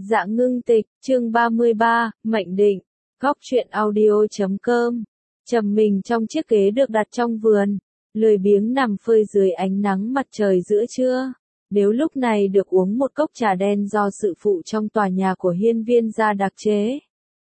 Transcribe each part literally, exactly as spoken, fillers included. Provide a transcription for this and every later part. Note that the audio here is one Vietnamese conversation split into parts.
Dạ ngưng tịch, chương ba mươi ba, mệnh định, góc truyện audio chấm com. Trầm mình trong chiếc ghế được đặt trong vườn, lười biếng nằm phơi dưới ánh nắng mặt trời giữa trưa. Nếu lúc này được uống một cốc trà đen do sự phụ trong tòa nhà của hiên viên gia đặc chế.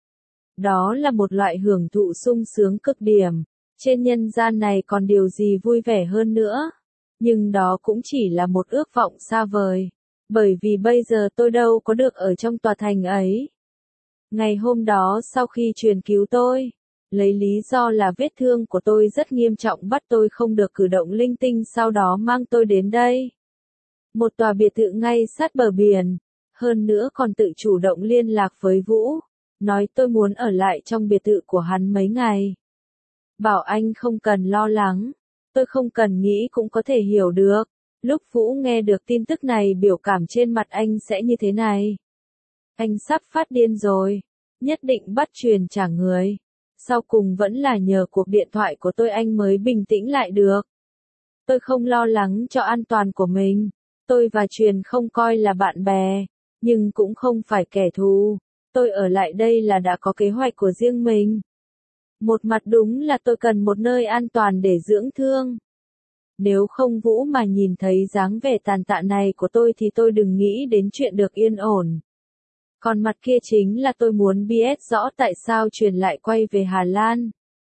Đó là một loại hưởng thụ sung sướng cực điểm, trên nhân gian này còn điều gì vui vẻ hơn nữa. Nhưng đó cũng chỉ là một ước vọng xa vời. Bởi vì bây giờ tôi đâu có được ở trong tòa thành ấy. Ngày hôm đó sau khi truyền cứu tôi, lấy lý do là vết thương của tôi rất nghiêm trọng bắt tôi không được cử động linh tinh, sau đó mang tôi đến đây. Một tòa biệt thự ngay sát bờ biển, hơn nữa còn tự chủ động liên lạc với Vũ, nói tôi muốn ở lại trong biệt thự của hắn mấy ngày. Bảo anh không cần lo lắng, tôi không cần nghĩ cũng có thể hiểu được. Lúc Vũ nghe được tin tức này biểu cảm trên mặt anh sẽ như thế này. Anh sắp phát điên rồi, nhất định bắt truyền trả người. Sau cùng vẫn là nhờ cuộc điện thoại của tôi anh mới bình tĩnh lại được. Tôi không lo lắng cho an toàn của mình. Tôi và Truyền không coi là bạn bè, nhưng cũng không phải kẻ thù. Tôi ở lại đây là đã có kế hoạch của riêng mình. Một mặt đúng là tôi cần một nơi an toàn để dưỡng thương. Nếu không Vũ mà nhìn thấy dáng vẻ tàn tạ này của tôi thì tôi đừng nghĩ đến chuyện được yên ổn. Còn mặt kia chính là tôi muốn biết rõ tại sao Truyền lại quay về Hà Lan.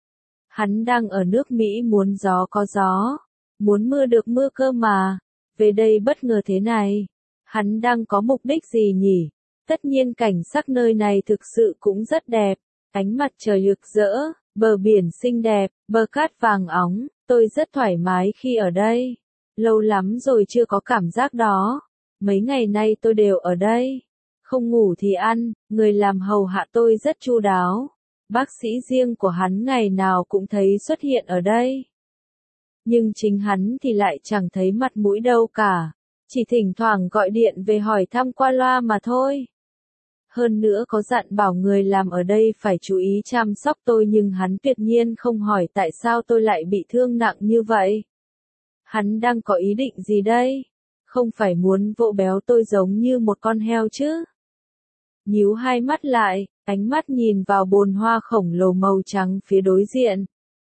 Hắn đang ở nước Mỹ muốn gió có gió, muốn mưa được mưa cơ mà. Về đây bất ngờ thế này, hắn đang có mục đích gì nhỉ? Tất nhiên cảnh sắc nơi này thực sự cũng rất đẹp, ánh mặt trời rực rỡ, bờ biển xinh đẹp, bờ cát vàng óng. Tôi rất thoải mái khi ở đây. Lâu lắm rồi chưa có cảm giác đó. Mấy ngày nay tôi đều ở đây. Không ngủ thì ăn, người làm hầu hạ tôi rất chu đáo. Bác sĩ riêng của hắn ngày nào cũng thấy xuất hiện ở đây. Nhưng chính hắn thì lại chẳng thấy mặt mũi đâu cả. Chỉ thỉnh thoảng gọi điện về hỏi thăm qua loa mà thôi. Hơn nữa có dặn bảo người làm ở đây phải chú ý chăm sóc tôi, nhưng hắn tuyệt nhiên không hỏi tại sao tôi lại bị thương nặng như vậy. Hắn đang có ý định gì đây? Không phải muốn vỗ béo tôi giống như một con heo chứ? Nhíu hai mắt lại, ánh mắt nhìn vào bồn hoa khổng lồ màu trắng phía đối diện.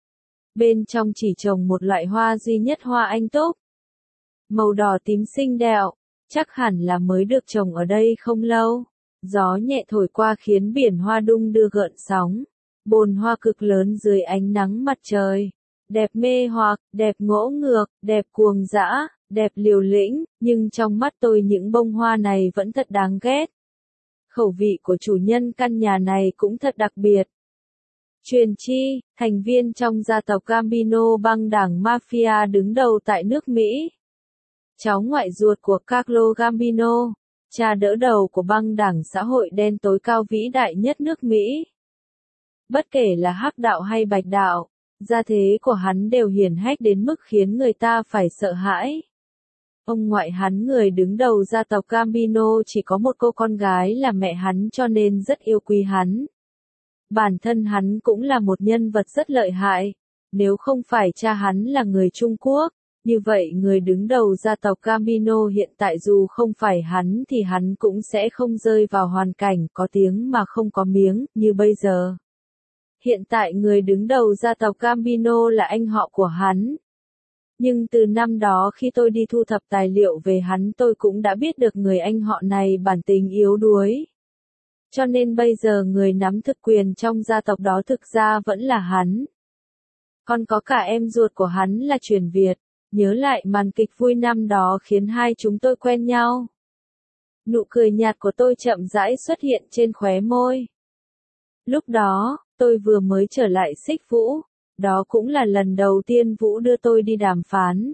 Bên trong chỉ trồng một loại hoa duy nhất, hoa anh túc. Màu đỏ tím xinh đẹp, chắc hẳn là mới được trồng ở đây không lâu. Gió nhẹ thổi qua khiến biển hoa đung đưa gợn sóng. Bồn hoa cực lớn dưới ánh nắng mặt trời. Đẹp mê hoặc, đẹp ngỗ ngược, đẹp cuồng dã, đẹp liều lĩnh, nhưng trong mắt tôi những bông hoa này vẫn thật đáng ghét. Khẩu vị của chủ nhân căn nhà này cũng thật đặc biệt. Truyền Chi, thành viên trong gia tộc Gambino, băng đảng mafia đứng đầu tại nước Mỹ. Cháu ngoại ruột của Carlo Gambino, cha đỡ đầu của băng đảng xã hội đen tối cao vĩ đại nhất nước Mỹ. Bất kể là hắc đạo hay bạch đạo, gia thế của hắn đều hiển hách đến mức khiến người ta phải sợ hãi. Ông ngoại hắn, người đứng đầu gia tộc Gambino, chỉ có một cô con gái là mẹ hắn, cho nên rất yêu quý hắn. Bản thân hắn cũng là một nhân vật rất lợi hại. Nếu không phải cha hắn là người Trung Quốc, như vậy người đứng đầu gia tộc Gambino hiện tại dù không phải hắn thì hắn cũng sẽ không rơi vào hoàn cảnh có tiếng mà không có miếng như bây giờ. Hiện tại người đứng đầu gia tộc Gambino là anh họ của hắn. Nhưng từ năm đó khi tôi đi thu thập tài liệu về hắn, tôi cũng đã biết được người anh họ này bản tính yếu đuối. Cho nên bây giờ người nắm thực quyền trong gia tộc đó thực ra vẫn là hắn. Còn có cả em ruột của hắn là Truyền Việt. Nhớ lại màn kịch vui năm đó khiến hai chúng tôi quen nhau. Nụ cười nhạt của tôi chậm rãi xuất hiện trên khóe môi. Lúc đó, tôi vừa mới trở lại Xích Vũ. Đó cũng là lần đầu tiên Vũ đưa tôi đi đàm phán.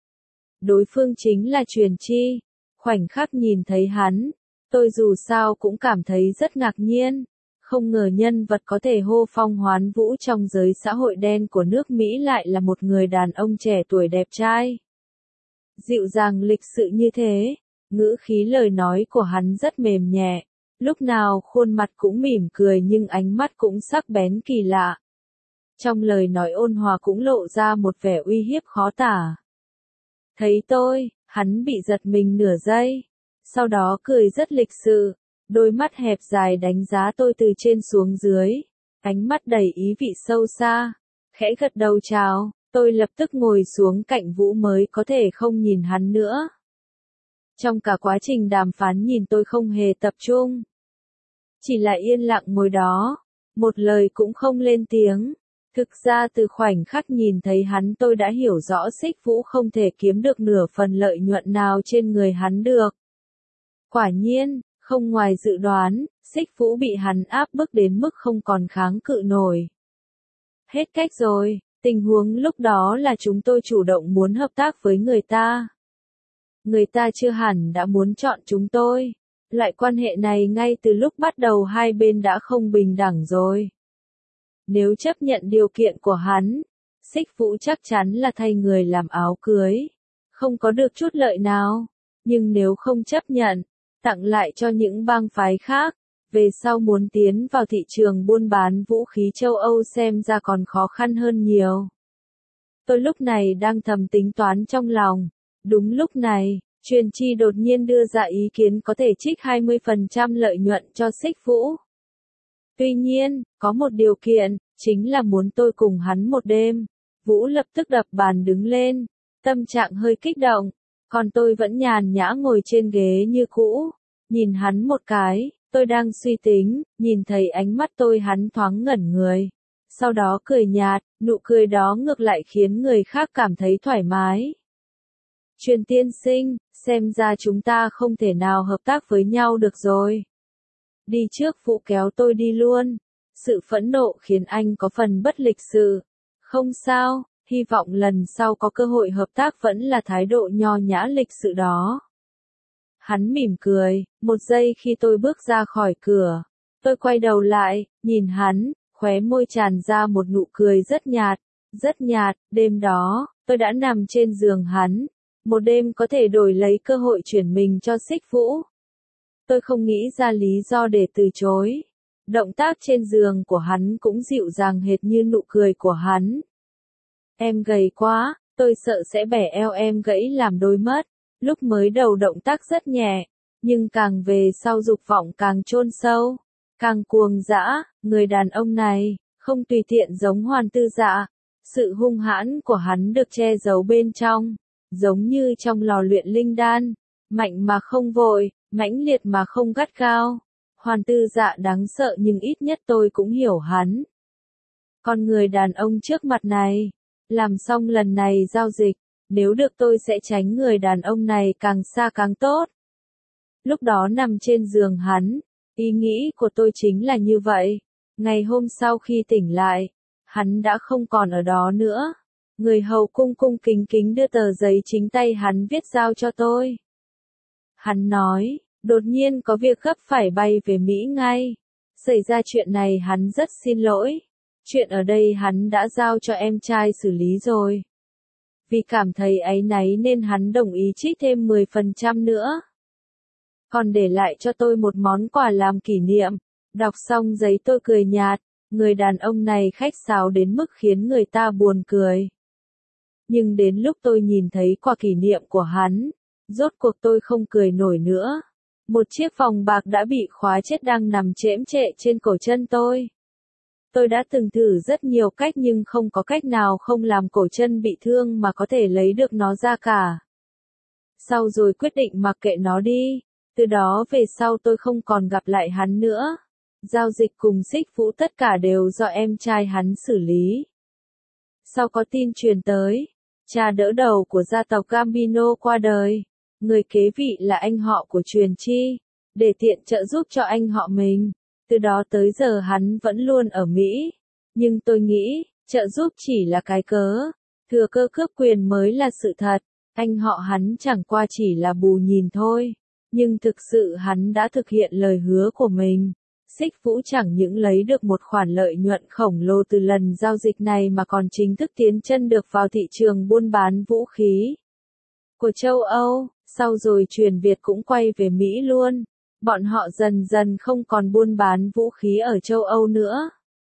Đối phương chính là Truyền Chi. Khoảnh khắc nhìn thấy hắn, tôi dù sao cũng cảm thấy rất ngạc nhiên. Không ngờ nhân vật có thể hô phong hoán vũ trong giới xã hội đen của nước Mỹ lại là một người đàn ông trẻ tuổi đẹp trai. Dịu dàng lịch sự như thế, ngữ khí lời nói của hắn rất mềm nhẹ, lúc nào khuôn mặt cũng mỉm cười nhưng ánh mắt cũng sắc bén kỳ lạ. Trong lời nói ôn hòa cũng lộ ra một vẻ uy hiếp khó tả. Thấy tôi, hắn bị giật mình nửa giây, sau đó cười rất lịch sự. đôi mắt hẹp dài đánh giá tôi từ trên xuống dưới, ánh mắt đầy ý vị sâu xa, khẽ gật đầu chào, tôi lập tức ngồi xuống cạnh Vũ mới có thể không nhìn hắn nữa. Trong cả quá trình đàm phán nhìn tôi không hề tập trung. Chỉ là yên lặng ngồi đó, một lời cũng không lên tiếng. Thực ra từ khoảnh khắc nhìn thấy hắn tôi đã hiểu rõ Xích Vũ không thể kiếm được nửa phần lợi nhuận nào trên người hắn được. Quả nhiên, không ngoài dự đoán, Xích Vũ bị hắn áp bức đến mức không còn kháng cự nổi. Hết cách rồi, tình huống lúc đó là chúng tôi chủ động muốn hợp tác với người ta. Người ta chưa hẳn đã muốn chọn chúng tôi. Loại quan hệ này ngay từ lúc bắt đầu hai bên đã không bình đẳng rồi. Nếu chấp nhận điều kiện của hắn, Xích Vũ chắc chắn là thay người làm áo cưới. Không có được chút lợi nào. Nhưng nếu không chấp nhận, tặng lại cho những bang phái khác, về sau muốn tiến vào thị trường buôn bán vũ khí châu Âu xem ra còn khó khăn hơn nhiều. Tôi lúc này đang thầm tính toán trong lòng. Đúng lúc này, Truyền Chi đột nhiên đưa ra ý kiến có thể trích hai mươi phần trăm lợi nhuận cho Xích Vũ. Tuy nhiên, có một điều kiện, chính là muốn tôi cùng hắn một đêm. Vũ lập tức đập bàn đứng lên, tâm trạng hơi kích động, còn tôi vẫn nhàn nhã ngồi trên ghế như cũ, nhìn hắn một cái, tôi đang suy tính, nhìn thấy ánh mắt tôi hắn thoáng ngẩn người. Sau đó cười nhạt, nụ cười đó ngược lại khiến người khác cảm thấy thoải mái. Truyền tiên sinh, xem ra chúng ta không thể nào hợp tác với nhau được rồi. Đi trước Vũ kéo tôi đi luôn. Sự phẫn nộ khiến anh có phần bất lịch sự. Không sao, hy vọng lần sau có cơ hội hợp tác vẫn là thái độ nho nhã lịch sự đó. Hắn mỉm cười, một giây khi tôi bước ra khỏi cửa. Tôi quay đầu lại, nhìn hắn, khóe môi tràn ra một nụ cười rất nhạt, rất nhạt. Đêm đó, tôi đã nằm trên giường hắn. Một đêm có thể đổi lấy cơ hội chuyển mình cho Xích Vũ. Tôi không nghĩ ra lý do để từ chối. Động tác trên giường của hắn cũng dịu dàng hệt như nụ cười của hắn. Em gầy quá, tôi sợ sẽ bẻ eo em gãy làm đôi mất. Lúc mới đầu động tác rất nhẹ, nhưng càng về sau dục vọng càng chôn sâu, càng cuồng dã. Người đàn ông này, không tùy tiện giống Hoàn Tư Dạ. Sự hung hãn của hắn được che giấu bên trong, giống như trong lò luyện linh đan, mạnh mà không vội, mãnh liệt mà không gắt gao. Hoàn Tư Dạ đáng sợ nhưng ít nhất tôi cũng hiểu hắn. Con người đàn ông trước mặt này, làm xong lần này giao dịch, nếu được tôi sẽ tránh người đàn ông này càng xa càng tốt. Lúc đó nằm trên giường hắn, ý nghĩ của tôi chính là như vậy. Ngày hôm sau khi tỉnh lại, hắn đã không còn ở đó nữa. Người hầu cung cung kính kính đưa tờ giấy chính tay hắn viết giao cho tôi. Hắn nói, đột nhiên có việc gấp phải bay về Mỹ ngay. Xảy ra chuyện này hắn rất xin lỗi. Chuyện ở đây hắn đã giao cho em trai xử lý rồi. Vì cảm thấy áy náy nên hắn đồng ý trích thêm mười phần trăm nữa. Còn để lại cho tôi một món quà làm kỷ niệm. Đọc xong giấy tôi cười nhạt. Người đàn ông này khách sáo đến mức khiến người ta buồn cười. Nhưng đến lúc tôi nhìn thấy quà kỷ niệm của hắn, rốt cuộc tôi không cười nổi nữa. Một chiếc vòng bạc đã bị khóa chết đang nằm chễm chệ trên cổ chân tôi. Tôi đã từng thử rất nhiều cách nhưng không có cách nào không làm cổ chân bị thương mà có thể lấy được nó ra cả. Sau rồi quyết định mặc kệ nó đi. Từ đó về sau tôi không còn gặp lại hắn nữa. Giao dịch cùng Xích Vũ tất cả đều do em trai hắn xử lý. Sau có tin truyền tới, cha đỡ đầu của gia tộc Gambino qua đời. Người kế vị là anh họ của Truyền Chi, để tiện trợ giúp cho anh họ mình. Từ đó tới giờ hắn vẫn luôn ở Mỹ. Nhưng tôi nghĩ, trợ giúp chỉ là cái cớ. Thừa cơ cướp quyền mới là sự thật. Anh họ hắn chẳng qua chỉ là bù nhìn thôi. Nhưng thực sự hắn đã thực hiện lời hứa của mình. Xích Vũ chẳng những lấy được một khoản lợi nhuận khổng lồ từ lần giao dịch này mà còn chính thức tiến chân được vào thị trường buôn bán vũ khí của châu Âu. Sau rồi Truyền Việt cũng quay về Mỹ luôn. Bọn họ dần dần không còn buôn bán vũ khí ở châu Âu nữa.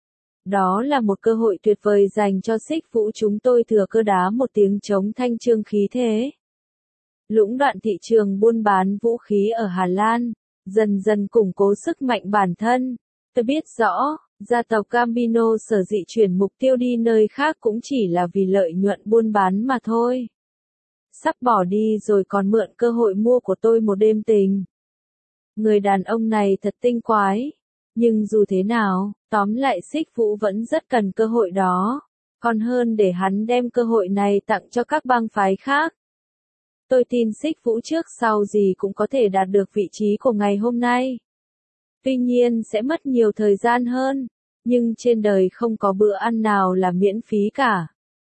Đó là một cơ hội tuyệt vời dành cho Xích Vũ, chúng tôi thừa cơ đá một tiếng chống thanh trương khí thế. Lũng đoạn thị trường buôn bán vũ khí ở Hà Lan, dần dần củng cố sức mạnh bản thân. Tôi biết rõ, gia tộc Gambino sở dĩ chuyển mục tiêu đi nơi khác cũng chỉ là vì lợi nhuận buôn bán mà thôi. Sắp bỏ đi rồi còn mượn cơ hội mua của tôi một đêm tình. Người đàn ông này thật tinh quái. Nhưng dù thế nào, tóm lại Xích Vũ vẫn rất cần cơ hội đó. Còn hơn để hắn đem cơ hội này tặng cho các bang phái khác. Tôi tin Xích Vũ trước sau gì cũng có thể đạt được vị trí của ngày hôm nay. Tuy nhiên sẽ mất nhiều thời gian hơn, nhưng trên đời không có bữa ăn nào là miễn phí cả.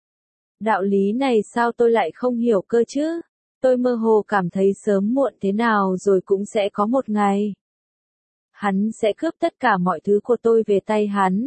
Đạo lý này sao tôi lại không hiểu cơ chứ? Tôi mơ hồ cảm thấy sớm muộn thế nào rồi cũng sẽ có một ngày. Hắn sẽ cướp tất cả mọi thứ của tôi về tay hắn.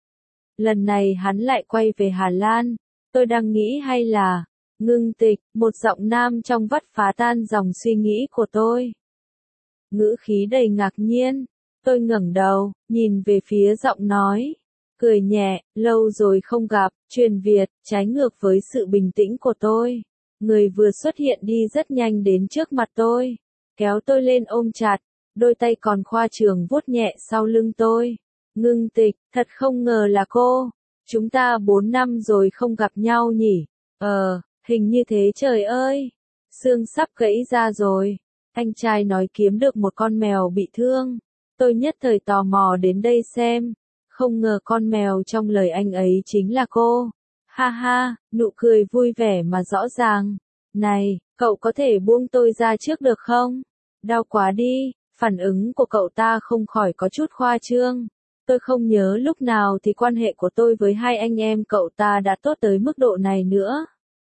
Lần này hắn lại quay về Hà Lan. Tôi đang nghĩ hay là... Ngưng Tịch, một giọng nam trong vắt phá tan dòng suy nghĩ của tôi. Ngữ khí đầy ngạc nhiên. Tôi ngẩng đầu, nhìn về phía giọng nói. Cười nhẹ, lâu rồi không gặp, truyền Việt, trái ngược với sự bình tĩnh của tôi. Người vừa xuất hiện đi rất nhanh đến trước mặt tôi. Kéo tôi lên ôm chặt, đôi tay còn khoa trương vuốt nhẹ sau lưng tôi. Ngưng Tịch, thật không ngờ là cô. Chúng ta bốn năm rồi không gặp nhau nhỉ? Ờ, hình như thế trời ơi. Xương sắp gãy ra rồi. Anh trai nói kiếm được một con mèo bị thương. Tôi nhất thời tò mò đến đây xem. Không ngờ con mèo trong lời anh ấy chính là cô. Ha ha, nụ cười vui vẻ mà rõ ràng. Này, cậu có thể buông tôi ra trước được không? Đau quá đi. Phản ứng của cậu ta không khỏi có chút khoa trương. Tôi không nhớ lúc nào thì quan hệ của tôi với hai anh em cậu ta đã tốt tới mức độ này nữa.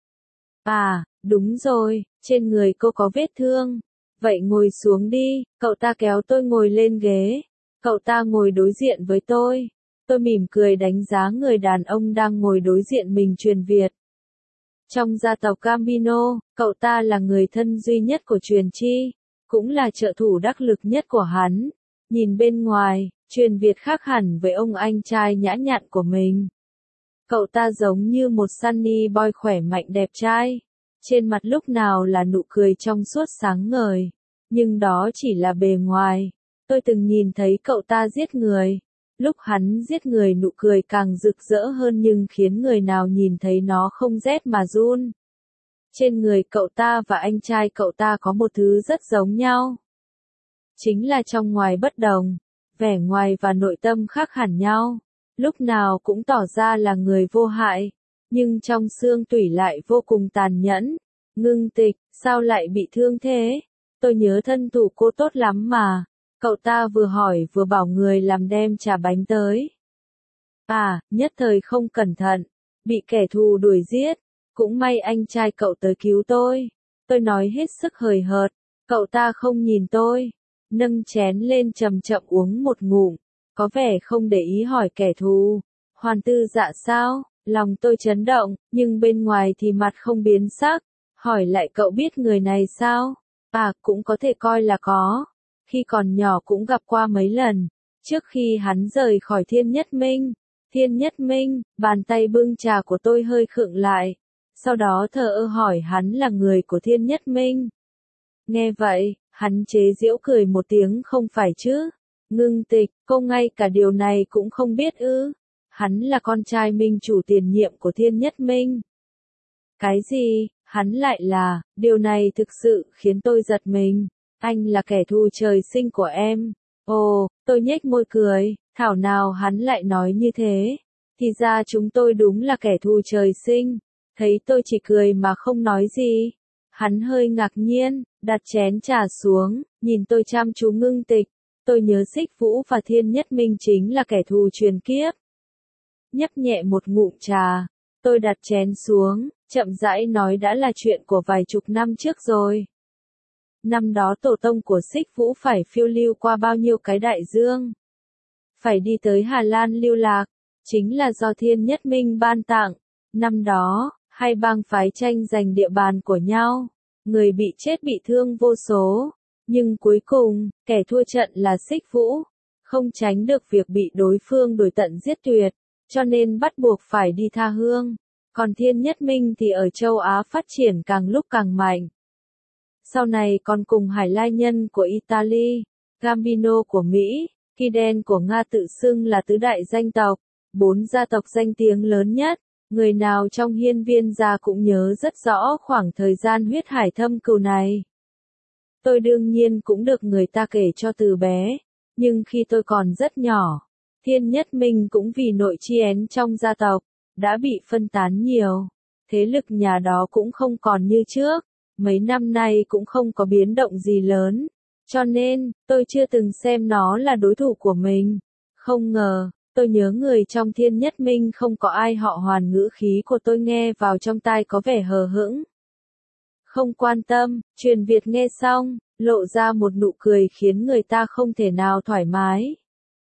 À, đúng rồi, trên người cô có vết thương. Vậy ngồi xuống đi, cậu ta kéo tôi ngồi lên ghế. Cậu ta ngồi đối diện với tôi. Tôi mỉm cười đánh giá người đàn ông đang ngồi đối diện mình truyền Việt. Trong gia tộc Gambino, cậu ta là người thân duy nhất của Truyền Chi, cũng là trợ thủ đắc lực nhất của hắn. Nhìn bên ngoài, Truyền Việt khác hẳn với ông anh trai nhã nhặn của mình. Cậu ta giống như một sunny boy khỏe mạnh đẹp trai. Trên mặt lúc nào là nụ cười trong suốt sáng ngời. Nhưng đó chỉ là bề ngoài. Tôi từng nhìn thấy cậu ta giết người. Lúc hắn giết người nụ cười càng rực rỡ hơn nhưng khiến người nào nhìn thấy nó không rét mà run. Trên người cậu ta và anh trai cậu ta có một thứ rất giống nhau. Chính là trong ngoài bất đồng. Vẻ ngoài và nội tâm khác hẳn nhau. Lúc nào cũng tỏ ra là người vô hại. Nhưng trong xương tủy lại vô cùng tàn nhẫn. Ngưng Tịch, sao lại bị thương thế? Tôi nhớ thân thủ cô tốt lắm mà. Cậu ta vừa hỏi vừa bảo người làm đem trà bánh tới. À, nhất thời không cẩn thận. Bị kẻ thù đuổi giết. Cũng may anh trai cậu tới cứu tôi. Tôi nói hết sức hời hợt. Cậu ta không nhìn tôi. Nâng chén lên chậm chậm uống một ngụm. Có vẻ không để ý hỏi kẻ thù. Hoàn tư dạ sao? Lòng tôi chấn động, nhưng bên ngoài thì mặt không biến sắc. Hỏi lại cậu biết người này sao? À, cũng có thể coi là có. Khi còn nhỏ cũng gặp qua mấy lần. Trước khi hắn rời khỏi Thiên Nhất Minh. Thiên Nhất Minh, bàn tay bưng trà của tôi hơi khựng lại. Sau đó thờ ơ hỏi hắn là người của Thiên Nhất Minh. Nghe vậy, hắn chế giễu cười một tiếng không phải chứ. Ngưng Tịch, cô ngay cả điều này cũng không biết ư. Hắn là con trai minh chủ tiền nhiệm của Thiên Nhất Minh. Cái gì, hắn lại là, điều này thực sự khiến tôi giật mình. Anh là kẻ thù trời sinh của em. Ồ, tôi nhếch môi cười, thảo nào hắn lại nói như thế. Thì ra chúng tôi đúng là kẻ thù trời sinh. Thấy tôi chỉ cười mà không nói gì. Hắn hơi ngạc nhiên, đặt chén trà xuống, nhìn tôi chăm chú. Ngưng Tịch. Tôi nhớ Xích Vũ và Thiên Nhất Minh chính là kẻ thù truyền kiếp. Nhấp nhẹ một ngụm trà, tôi đặt chén xuống, chậm rãi nói đã là chuyện của vài chục năm trước rồi. Năm đó tổ tông của Xích Vũ phải phiêu lưu qua bao nhiêu cái đại dương. Phải đi tới Hà Lan lưu lạc, chính là do Thiên Nhất Minh ban tặng. Năm đó, hai bang phái tranh giành địa bàn của nhau, người bị chết bị thương vô số. Nhưng cuối cùng, kẻ thua trận là Xích Vũ, không tránh được việc bị đối phương đuổi tận giết tuyệt, cho nên bắt buộc phải đi tha hương. Còn Thiên Nhất Minh thì ở châu Á phát triển càng lúc càng mạnh. Sau này còn cùng Hải Lai Nhân của Italy, Gambino của Mỹ, Kiden của Nga tự xưng là tứ đại danh tộc, bốn gia tộc danh tiếng lớn nhất. Người nào trong hiên viên gia cũng nhớ rất rõ khoảng thời gian huyết hải thâm cừu này. Tôi đương nhiên cũng được người ta kể cho từ bé, nhưng khi tôi còn rất nhỏ, Thiên Nhất Minh cũng vì nội chi én trong gia tộc, đã bị phân tán nhiều. Thế lực nhà đó cũng không còn như trước, mấy năm nay cũng không có biến động gì lớn, cho nên, tôi chưa từng xem nó là đối thủ của mình. Không ngờ, tôi nhớ người trong Thiên Nhất Minh không có ai họ Hoàn, ngữ khí của tôi nghe vào trong tai có vẻ hờ hững. Không quan tâm, Truyền Việt nghe xong, lộ ra một nụ cười khiến người ta không thể nào thoải mái.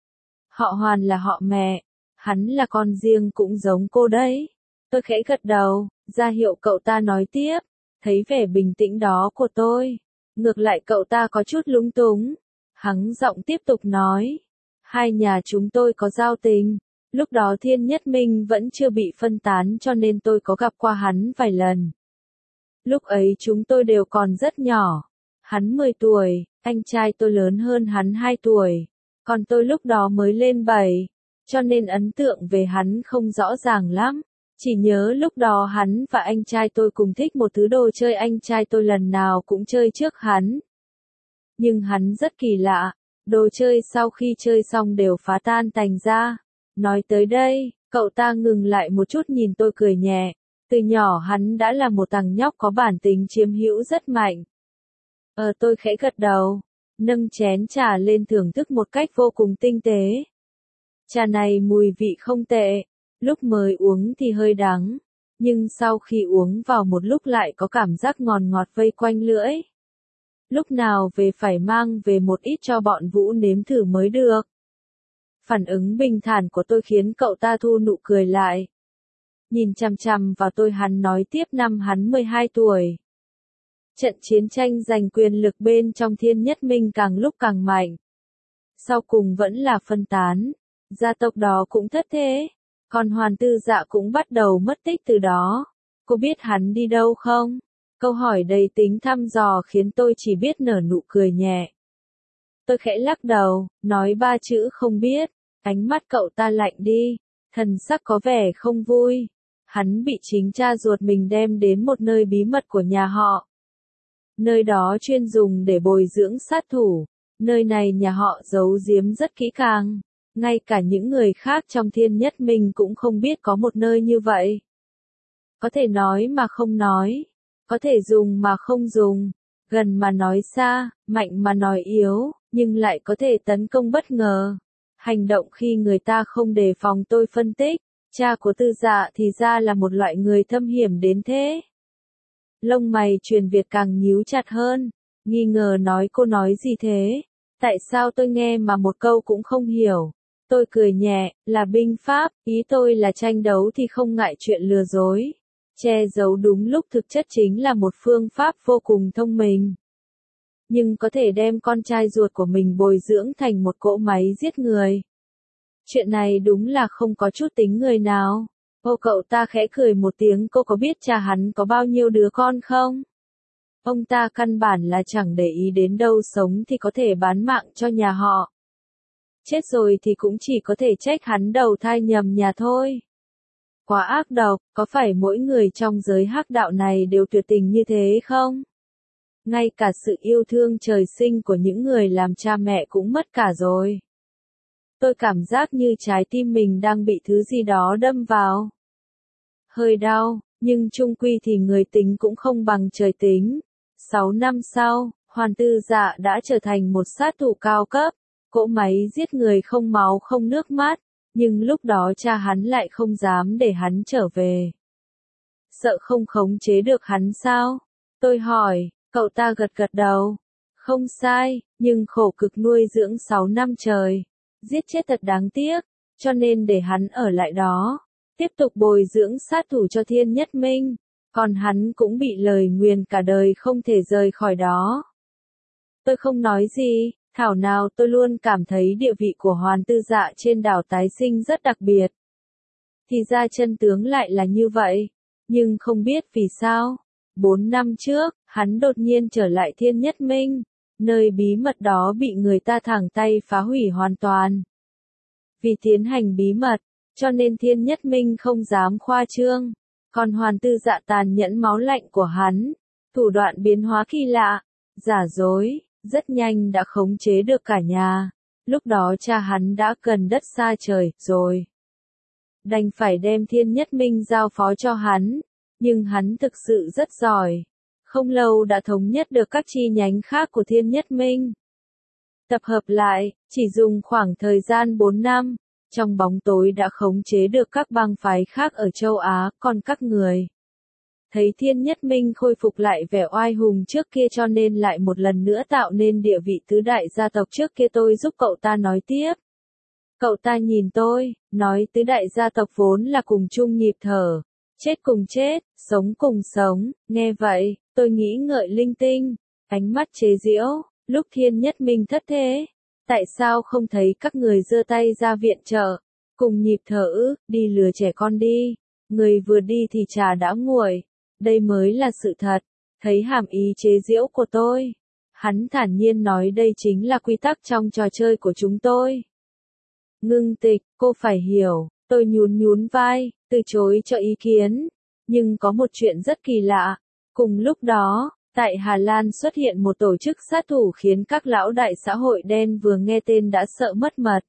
Họ Hoàn là họ mẹ, hắn là con riêng cũng giống cô đấy. Tôi khẽ gật đầu, ra hiệu cậu ta nói tiếp, thấy vẻ bình tĩnh đó của tôi. Ngược lại cậu ta có chút lúng túng. Hắn giọng tiếp tục nói. Hai nhà chúng tôi có giao tình. Lúc đó Thiên Nhất Minh vẫn chưa bị phân tán cho nên tôi có gặp qua hắn vài lần. Lúc ấy chúng tôi đều còn rất nhỏ. Hắn mười tuổi, anh trai tôi lớn hơn hắn hai tuổi. Còn tôi lúc đó mới lên bảy. Cho nên ấn tượng về hắn không rõ ràng lắm. Chỉ nhớ lúc đó hắn và anh trai tôi cùng thích một thứ đồ chơi, anh trai tôi lần nào cũng chơi trước hắn. Nhưng hắn rất kỳ lạ, đồ chơi sau khi chơi xong đều phá tan tành ra. Nói tới đây, cậu ta ngừng lại một chút nhìn tôi cười nhẹ. Từ nhỏ hắn đã là một thằng nhóc có bản tính chiếm hữu rất mạnh. Ờ tôi khẽ gật đầu, nâng chén trà lên thưởng thức một cách vô cùng tinh tế. Trà này mùi vị không tệ. Lúc mới uống thì hơi đắng, nhưng sau khi uống vào một lúc lại có cảm giác ngọt ngọt vây quanh lưỡi. Lúc nào về phải mang về một ít cho bọn Vũ nếm thử mới được. Phản ứng bình thản của tôi khiến cậu ta thu nụ cười lại. Nhìn chằm chằm vào tôi, hắn nói tiếp, năm hắn mười hai tuổi. Trận chiến tranh giành quyền lực bên trong Thiên Nhất Minh càng lúc càng mạnh. Sau cùng vẫn là phân tán, gia tộc đó cũng thất thế. Còn Hoàn Tư Dạ cũng bắt đầu mất tích từ đó. Cô biết hắn đi đâu không? Câu hỏi đầy tính thăm dò khiến tôi chỉ biết nở nụ cười nhẹ. Tôi khẽ lắc đầu, nói ba chữ không biết. Ánh mắt cậu ta lạnh đi, thần sắc có vẻ không vui. Hắn bị chính cha ruột mình đem đến một nơi bí mật của nhà họ. Nơi đó chuyên dùng để bồi dưỡng sát thủ. Nơi này nhà họ giấu giếm rất kỹ càng. Ngay cả những người khác trong Thiên Nhất Minh cũng không biết có một nơi như vậy. Có thể nói mà không nói, có thể dùng mà không dùng, gần mà nói xa, mạnh mà nói yếu, nhưng lại có thể tấn công bất ngờ. Hành động khi người ta không đề phòng. Tôi phân tích, cha của Tư Dạ thì ra là một loại người thâm hiểm đến thế. Lông mày Truyền Việt càng nhíu chặt hơn, nghi ngờ nói cô nói gì thế? Tại sao tôi nghe mà một câu cũng không hiểu? Tôi cười nhẹ, là binh pháp, ý tôi là tranh đấu thì không ngại chuyện lừa dối. Che giấu đúng lúc thực chất chính là một phương pháp vô cùng thông minh. Nhưng có thể đem con trai ruột của mình bồi dưỡng thành một cỗ máy giết người. Chuyện này đúng là không có chút tính người nào. Ô cậu ta khẽ cười một tiếng, cô có biết cha hắn có bao nhiêu đứa con không? Ông ta căn bản là chẳng để ý đến đâu, sống thì có thể bán mạng cho nhà họ. Chết rồi thì cũng chỉ có thể trách hắn đầu thai nhầm nhà thôi. Quá ác độc, có phải mỗi người trong giới hắc đạo này đều tuyệt tình như thế không? Ngay cả sự yêu thương trời sinh của những người làm cha mẹ cũng mất cả rồi. Tôi cảm giác như trái tim mình đang bị thứ gì đó đâm vào. Hơi đau, nhưng chung quy thì người tính cũng không bằng trời tính. Sáu năm sau, Hoàn Tư Dạ đã trở thành một sát thủ cao cấp. Cỗ máy giết người không máu không nước mắt, nhưng lúc đó cha hắn lại không dám để hắn trở về. Sợ không khống chế được hắn sao? Tôi hỏi, cậu ta gật gật đầu. Không sai, nhưng khổ cực nuôi dưỡng sáu năm trời, giết chết thật đáng tiếc, cho nên để hắn ở lại đó, tiếp tục bồi dưỡng sát thủ cho Thiên Nhất Minh, còn hắn cũng bị lời nguyền cả đời không thể rời khỏi đó. Tôi không nói gì. Thảo nào tôi luôn cảm thấy địa vị của Hoàn Tư Dạ trên đảo tái sinh rất đặc biệt. Thì ra chân tướng lại là như vậy. Nhưng không biết vì sao. Bốn năm trước, hắn đột nhiên trở lại Thiên Nhất Minh. Nơi bí mật đó bị người ta thẳng tay phá hủy hoàn toàn. Vì tiến hành bí mật, cho nên Thiên Nhất Minh không dám khoa trương. Còn Hoàn Tư Dạ tàn nhẫn máu lạnh của hắn, thủ đoạn biến hóa kỳ lạ, giả dối, rất nhanh đã khống chế được cả nhà. Lúc đó cha hắn đã cần đất xa trời rồi. Đành phải đem Thiên Nhất Minh giao phó cho hắn, nhưng hắn thực sự rất giỏi. Không lâu đã thống nhất được các chi nhánh khác của Thiên Nhất Minh. Tập hợp lại, chỉ dùng khoảng thời gian bốn năm, trong bóng tối đã khống chế được các bang phái khác ở châu Á, còn các người thấy Thiên Nhất Minh khôi phục lại vẻ oai hùng trước kia cho nên lại một lần nữa tạo nên địa vị tứ đại gia tộc trước kia. Tôi giúp cậu ta nói tiếp. Cậu ta nhìn tôi, nói tứ đại gia tộc vốn là cùng chung nhịp thở, chết cùng chết, sống cùng sống. Nghe vậy, tôi nghĩ ngợi linh tinh, ánh mắt chế giễu. Lúc Thiên Nhất Minh thất thế, tại sao không thấy các người giơ tay ra viện trợ, cùng nhịp thở, đi lừa trẻ con đi. Người vừa đi thì trà đã nguội. Đây mới là sự thật. Thấy hàm ý chế giễu của tôi, hắn thản nhiên nói đây chính là quy tắc trong trò chơi của chúng tôi. Ngưng Tịch, cô phải hiểu. Tôi nhún nhún vai, từ chối cho ý kiến. Nhưng có một chuyện rất kỳ lạ. Cùng lúc đó, tại Hà Lan xuất hiện một tổ chức sát thủ khiến các lão đại xã hội đen vừa nghe tên đã sợ mất mật.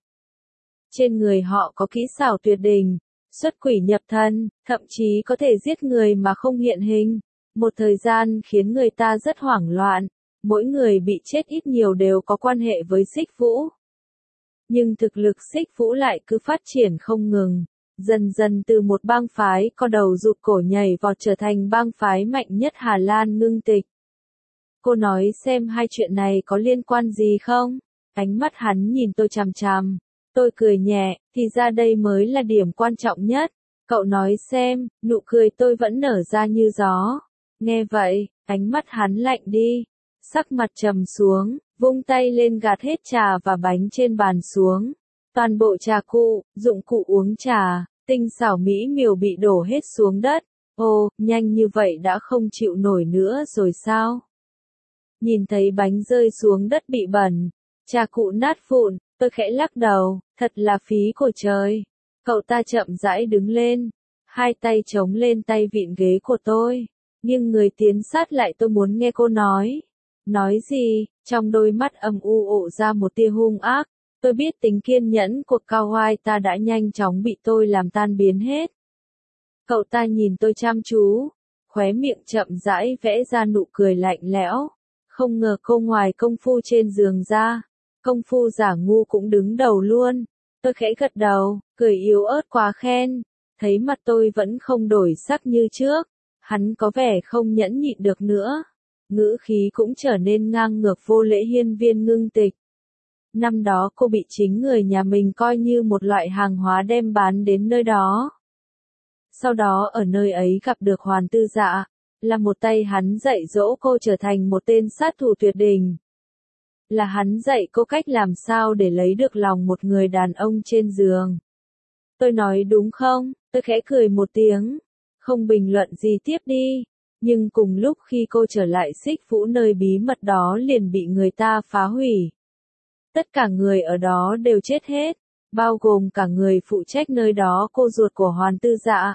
Trên người họ có kỹ xảo tuyệt đỉnh, xuất quỷ nhập thần, thậm chí có thể giết người mà không hiện hình. Một thời gian khiến người ta rất hoảng loạn, mỗi người bị chết ít nhiều đều có quan hệ với Xích Vũ. Nhưng thực lực Xích Vũ lại cứ phát triển không ngừng, dần dần từ một bang phái có đầu rụt cổ nhảy vọt trở thành bang phái mạnh nhất Hà Lan. Ngưng Tịch, cô nói xem hai chuyện này có liên quan gì không? Ánh mắt hắn nhìn tôi chằm chằm. Tôi cười nhẹ, thì ra đây mới là điểm quan trọng nhất. Cậu nói xem, nụ cười tôi vẫn nở ra như gió. Nghe vậy, ánh mắt hắn lạnh đi, sắc mặt trầm xuống, vung tay lên gạt hết trà và bánh trên bàn xuống. Toàn bộ trà cụ, dụng cụ uống trà, tinh xảo mỹ miều bị đổ hết xuống đất. Ồ, nhanh như vậy đã không chịu nổi nữa rồi sao? Nhìn thấy bánh rơi xuống đất bị bẩn, trà cụ nát vụn, tôi khẽ lắc đầu, thật là phí của trời. Cậu ta chậm rãi đứng lên, hai tay chống lên tay vịn ghế của tôi, nhưng người tiến sát lại. Tôi muốn nghe cô nói. Nói gì? Trong đôi mắt âm u ộ ra một tia hung ác. Tôi biết tính kiên nhẫn của Kawai ta đã nhanh chóng bị tôi làm tan biến hết. Cậu ta nhìn tôi chăm chú, khóe miệng chậm rãi vẽ ra nụ cười lạnh lẽo. Không ngờ cô ngoài công phu trên giường ra, công phu giả ngu cũng đứng đầu luôn. Tôi khẽ gật đầu, cười yếu ớt quá khen. Thấy mặt tôi vẫn không đổi sắc như trước, hắn có vẻ không nhẫn nhịn được nữa. Ngữ khí cũng trở nên ngang ngược vô lễ. Hiên Viên Ngưng Tịch, năm đó cô bị chính người nhà mình coi như một loại hàng hóa đem bán đến nơi đó. Sau đó ở nơi ấy gặp được Hoàn Tư Dạ, là một tay hắn dạy dỗ cô trở thành một tên sát thủ tuyệt đỉnh. Là hắn dạy cô cách làm sao để lấy được lòng một người đàn ông trên giường. Tôi nói đúng không? Tôi khẽ cười một tiếng, không bình luận gì tiếp đi. Nhưng cùng lúc khi cô trở lại Xích Vũ, nơi bí mật đó liền bị người ta phá hủy. Tất cả người ở đó đều chết hết, bao gồm cả người phụ trách nơi đó, cô ruột của Hoàn Tư Dạ.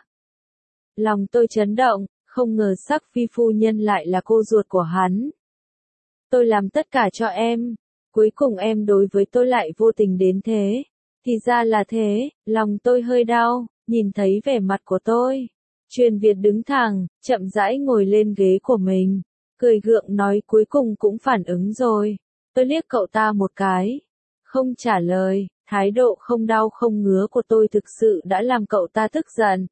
Lòng tôi chấn động, không ngờ Sắc Phi phu nhân lại là cô ruột của hắn. Tôi làm tất cả cho em, cuối cùng em đối với tôi lại vô tình đến thế. Thì ra là thế, lòng tôi hơi đau, nhìn thấy vẻ mặt của tôi. Truyền Việt đứng thẳng, chậm rãi ngồi lên ghế của mình, cười gượng nói cuối cùng cũng phản ứng rồi. Tôi liếc cậu ta một cái, không trả lời. Thái độ không đau không ngứa của tôi thực sự đã làm cậu ta tức giận.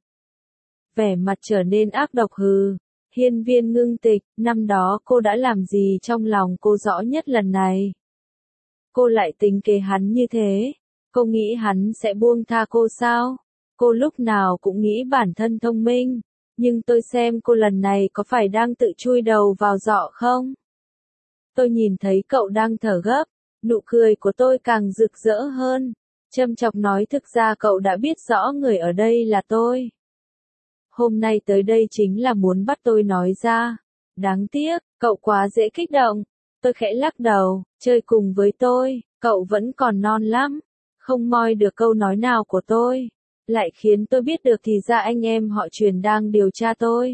Vẻ mặt trở nên ác độc. Hừ, Hiên Viên Ngưng Tịch, năm đó cô đã làm gì trong lòng cô rõ nhất lần này? Cô lại tính kế hắn như thế, cô nghĩ hắn sẽ buông tha cô sao? Cô lúc nào cũng nghĩ bản thân thông minh, nhưng tôi xem cô lần này có phải đang tự chui đầu vào giọ không? Tôi nhìn thấy cậu đang thở gấp, nụ cười của tôi càng rực rỡ hơn, châm chọc nói thực ra cậu đã biết rõ người ở đây là tôi. Hôm nay tới đây chính là muốn bắt tôi nói ra. Đáng tiếc, cậu quá dễ kích động. Tôi khẽ lắc đầu, chơi cùng với tôi, cậu vẫn còn non lắm. Không moi được câu nói nào của tôi, lại khiến tôi biết được thì ra anh em họ Truyền đang điều tra tôi.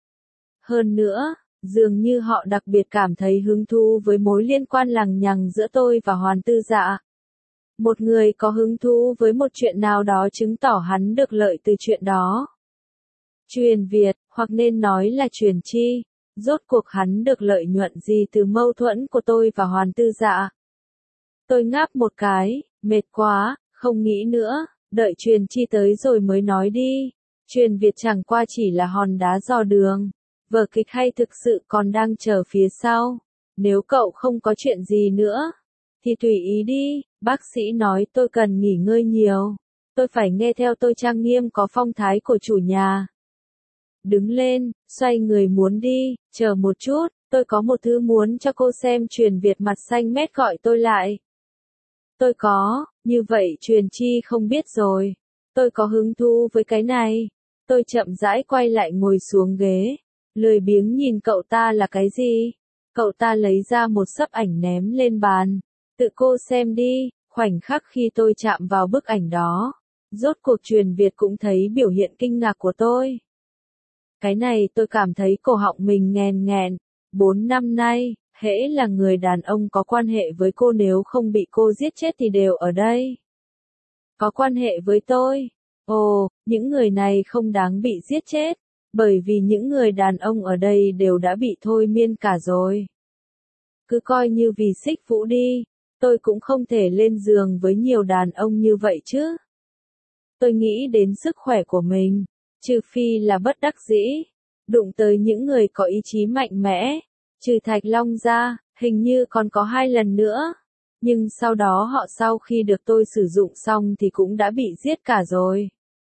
Hơn nữa, dường như họ đặc biệt cảm thấy hứng thú với mối liên quan lằng nhằng giữa tôi và Hoàn Tư Dạ. Một người có hứng thú với một chuyện nào đó chứng tỏ hắn được lợi từ chuyện đó. Truyền Việt, hoặc nên nói là Truyền Chi, rốt cuộc hắn được lợi nhuận gì từ mâu thuẫn của tôi và Hoàn Tư Dạ? Tôi ngáp một cái, mệt quá, không nghĩ nữa, đợi Truyền Chi tới rồi mới nói đi. Truyền Việt chẳng qua chỉ là hòn đá dò đường, vở kịch hay thực sự còn đang chờ phía sau. Nếu cậu không có chuyện gì nữa, thì tùy ý đi, bác sĩ nói tôi cần nghỉ ngơi nhiều. Tôi phải nghe theo tôi trang nghiêm có phong thái của chủ nhà. Đứng lên, xoay người muốn đi, chờ một chút, tôi có một thứ muốn cho cô xem. Truyền Việt mặt xanh mét gọi tôi lại. Tôi có, như vậy Truyền Chi không biết rồi. Tôi có hứng thú với cái này. Tôi chậm rãi quay lại ngồi xuống ghế, lười biếng nhìn cậu ta là cái gì. Cậu ta lấy ra một xấp ảnh ném lên bàn. Tự cô xem đi, khoảnh khắc khi tôi chạm vào bức ảnh đó. Rốt cuộc Truyền Việt cũng thấy biểu hiện kinh ngạc của tôi. Cái này tôi cảm thấy cổ họng mình nghèn nghẹn. Bốn năm nay, hễ là người đàn ông có quan hệ với cô nếu không bị cô giết chết thì đều ở đây. Có quan hệ với tôi. Ồ, những người này không đáng bị giết chết, bởi vì những người đàn ông ở đây đều đã bị thôi miên cả rồi. Cứ coi như vì Xích Vũ đi, tôi cũng không thể lên giường với nhiều đàn ông như vậy chứ. Tôi nghĩ đến sức khỏe của mình, trừ phi là bất đắc dĩ, đụng tới những người có ý chí mạnh mẽ, trừ Thạch Long ra, hình như còn có hai lần nữa. Nhưng sau đó họ sau khi được tôi sử dụng xong thì cũng đã bị giết cả rồi.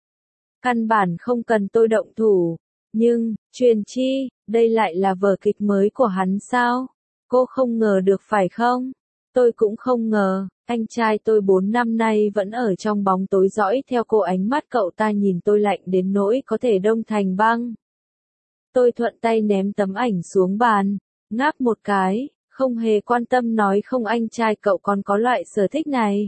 Căn bản không cần tôi động thủ. Nhưng, Truyền Chi, đây lại là vở kịch mới của hắn sao? Cô không ngờ được phải không? Tôi cũng không ngờ, anh trai tôi bốn năm nay vẫn ở trong bóng tối dõi theo cô. Ánh mắt cậu ta nhìn tôi lạnh đến nỗi có thể đông thành băng. Tôi thuận tay ném tấm ảnh xuống bàn, ngáp một cái, không hề quan tâm nói không. Anh trai cậu còn có loại sở thích này.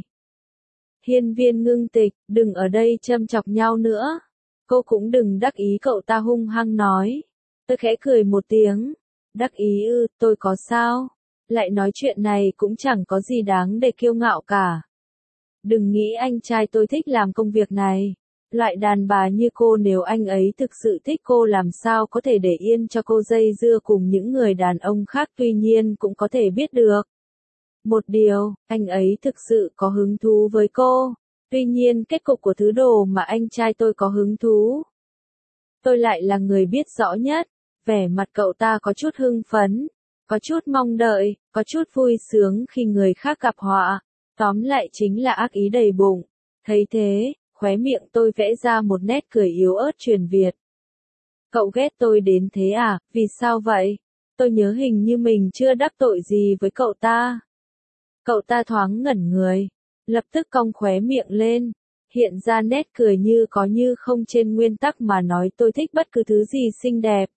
Hiên Viên Ngưng Tịch, đừng ở đây châm chọc nhau nữa. Cô cũng đừng đắc ý, cậu ta hung hăng nói. Tôi khẽ cười một tiếng. Đắc ý ư, tôi có sao? Lại nói chuyện này cũng chẳng có gì đáng để kiêu ngạo cả. Đừng nghĩ anh trai tôi thích làm công việc này. Loại đàn bà như cô, nếu anh ấy thực sự thích cô làm sao có thể để yên cho cô dây dưa cùng những người đàn ông khác. Tuy nhiên cũng có thể biết được một điều, anh ấy thực sự có hứng thú với cô. Tuy nhiên kết cục của thứ đồ mà anh trai tôi có hứng thú, tôi lại là người biết rõ nhất. Vẻ mặt cậu ta có chút hưng phấn, có chút mong đợi, có chút vui sướng khi người khác gặp họa. Tóm lại chính là ác ý đầy bụng. Thấy thế, khóe miệng tôi vẽ ra một nét cười yếu ớt. Truyền Việt, cậu ghét tôi đến thế à? Vì sao vậy? Tôi nhớ hình như mình chưa đắc tội gì với cậu ta. Cậu ta thoáng ngẩn người, lập tức cong khóe miệng lên, hiện ra nét cười như có như không. Trên nguyên tắc mà nói tôi thích bất cứ thứ gì xinh đẹp.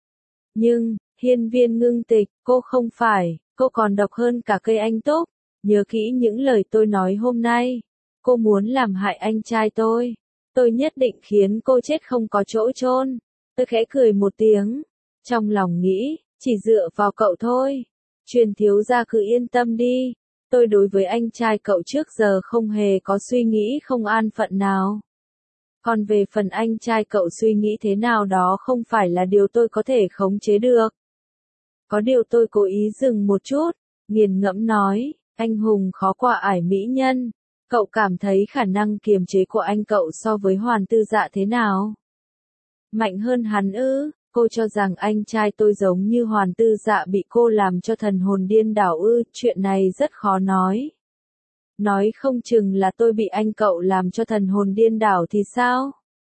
Nhưng, Hiên Viên Ngưng Tịch, cô không phải, cô còn độc hơn cả cây anh túc. Nhớ kỹ những lời tôi nói hôm nay. Cô muốn làm hại anh trai tôi. Tôi nhất định khiến cô chết không có chỗ chôn. Tôi khẽ cười một tiếng. Trong lòng nghĩ, chỉ dựa vào cậu thôi. Truyền thiếu gia cứ yên tâm đi. Tôi đối với anh trai cậu trước giờ không hề có suy nghĩ không an phận nào. Còn về phần anh trai cậu suy nghĩ thế nào đó không phải là điều tôi có thể khống chế được. Có điều tôi cố ý dừng một chút, nghiền ngẫm nói, anh hùng khó qua ải mỹ nhân. Cậu cảm thấy khả năng kiềm chế của anh cậu so với Hoàn Tư Dạ thế nào? Mạnh hơn hắn ư? Cô cho rằng anh trai tôi giống như Hoàn Tư Dạ bị cô làm cho thần hồn điên đảo ư? Chuyện này rất khó nói. Nói không chừng là tôi bị anh cậu làm cho thần hồn điên đảo thì sao?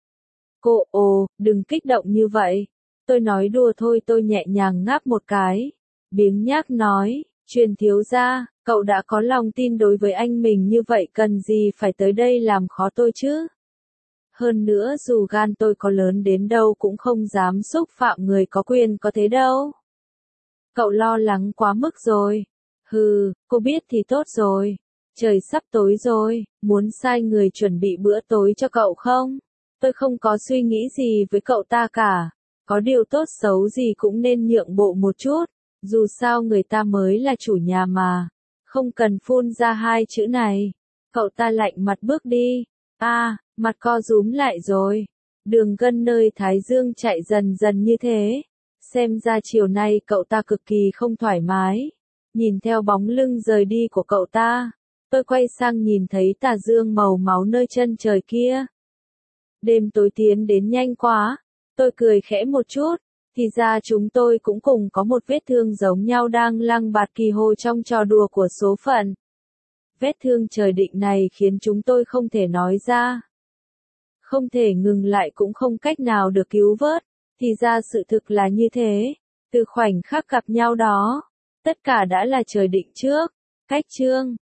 Cô, ồ, đừng kích động như vậy. Tôi nói đùa thôi. Tôi nhẹ nhàng ngáp một cái. Biếng nhác nói, Truyền thiếu gia, cậu đã có lòng tin đối với anh mình như vậy cần gì phải tới đây làm khó tôi chứ? Hơn nữa dù gan tôi có lớn đến đâu cũng không dám xúc phạm người có quyền có thế đâu. Cậu lo lắng quá mức rồi. Hừ, cô biết thì tốt rồi. Trời sắp tối rồi, muốn sai người chuẩn bị bữa tối cho cậu không? Tôi không có suy nghĩ gì với cậu ta cả. Có điều tốt xấu gì cũng nên nhượng bộ một chút. Dù sao người ta mới là chủ nhà mà. Không cần phun ra hai chữ này. Cậu ta lạnh mặt bước đi. A, à, mặt co rúm lại rồi. Đường gân nơi thái dương chạy dần dần như thế. Xem ra chiều nay cậu ta cực kỳ không thoải mái. Nhìn theo bóng lưng rời đi của cậu ta, tôi quay sang nhìn thấy tà dương màu máu nơi chân trời kia. Đêm tối tiến đến nhanh quá. Tôi cười khẽ một chút. Thì ra chúng tôi cũng cùng có một vết thương giống nhau đang lăng bạt kỳ hồ trong trò đùa của số phận. Vết thương trời định này khiến chúng tôi không thể nói ra. Không thể ngừng lại cũng không cách nào được cứu vớt. Thì ra sự thực là như thế. Từ khoảnh khắc gặp nhau đó, tất cả đã là trời định trước. Cách chương